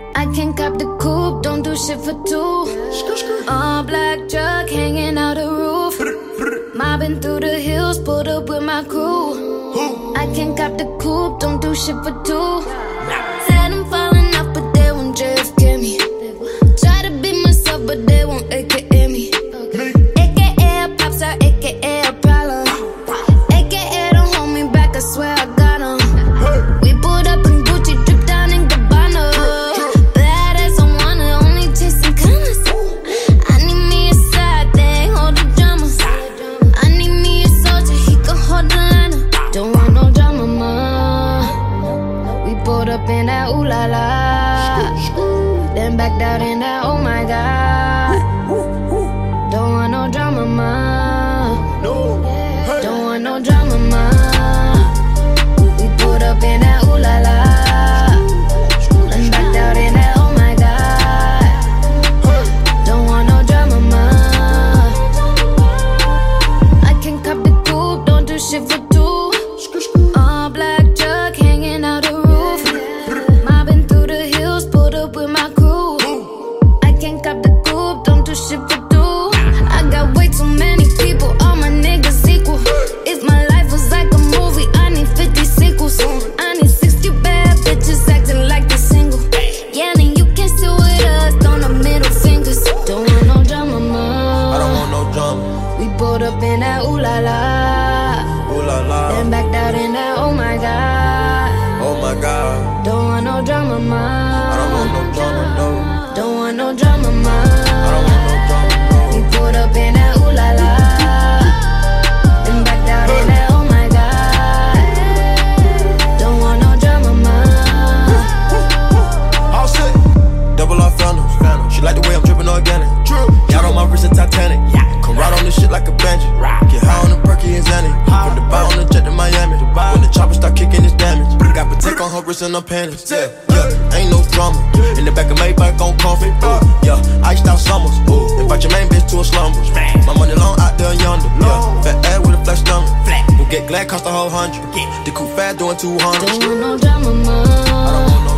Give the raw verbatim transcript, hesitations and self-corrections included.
I can't cop the coupe, don't do shit for two. All black truck hanging out the roof. Mobbing through the hills, pulled up with my crew. I can't cop the coupe, don't do shit for two. Said I'm falling off, but they won't J F K me. Try to be myself, but they won't A K A me. A K A a pop star, A K A a problem. A K A don't hold me back, I swear I got 'em. We pulled up in Gucci, drip down in Gabbana. Bad as I wanna, only chasing commas. I need me a side thing, hold the drama. I need me a soldier, he can hold the line. Don't want no drama, ma. We pulled up in that ooh la la. Then backed out in that oh my god. Don't want no drama, ma. Don't want no drama, ma. We pulled up in that ooh la la. Then backed out in that oh my god. Don't want no drama, ma. I can't cop the coupe, don't do shit for two. All black truck hanging out the roof. Mobbing through the hills, pulled up with my crew. I can't cop the coupe, don't do shit for two. I got way too many people, all my niggas equal. If my life was like a movie, I need fifty sequels. I need sixty bad bitches acting like they single. Yeah, then you can sit with us, on the middle fingers. Don't want no drama, ma. I don't want no drama. We pulled up in that ooh la la. Ooh la la. Then backed out in that oh my god. Oh my god. Don't want no drama, ma. I don't want no drama, no. Don't want no drama, ma. I don't want no drama, no. We pulled up in that ooh la la. Then backed out in that oh my god. Don't want no drama, ma. All set. Double R found her. She like the way I'm dripping organic. True. Yacht on my wrist and Titanic. Come ride on this shit like a banjo. Get high on the perky and Xanny. From the bar on the jet to Miami. When the chopper start kicking, it's damage. Got Patek on her wrist and her panties. Yeah, yeah, ain't no drama. In the back of Maybach on comfy. Ooh, yeah, iced out summers. Ooh, invite your main bitch to a slumber. My money long out there yonder. Yeah, fat ass with a flat stomach. We'll get glad cost a whole hundred. The coupe fast doing two hundred. Don't want no drama, ma. I don't want no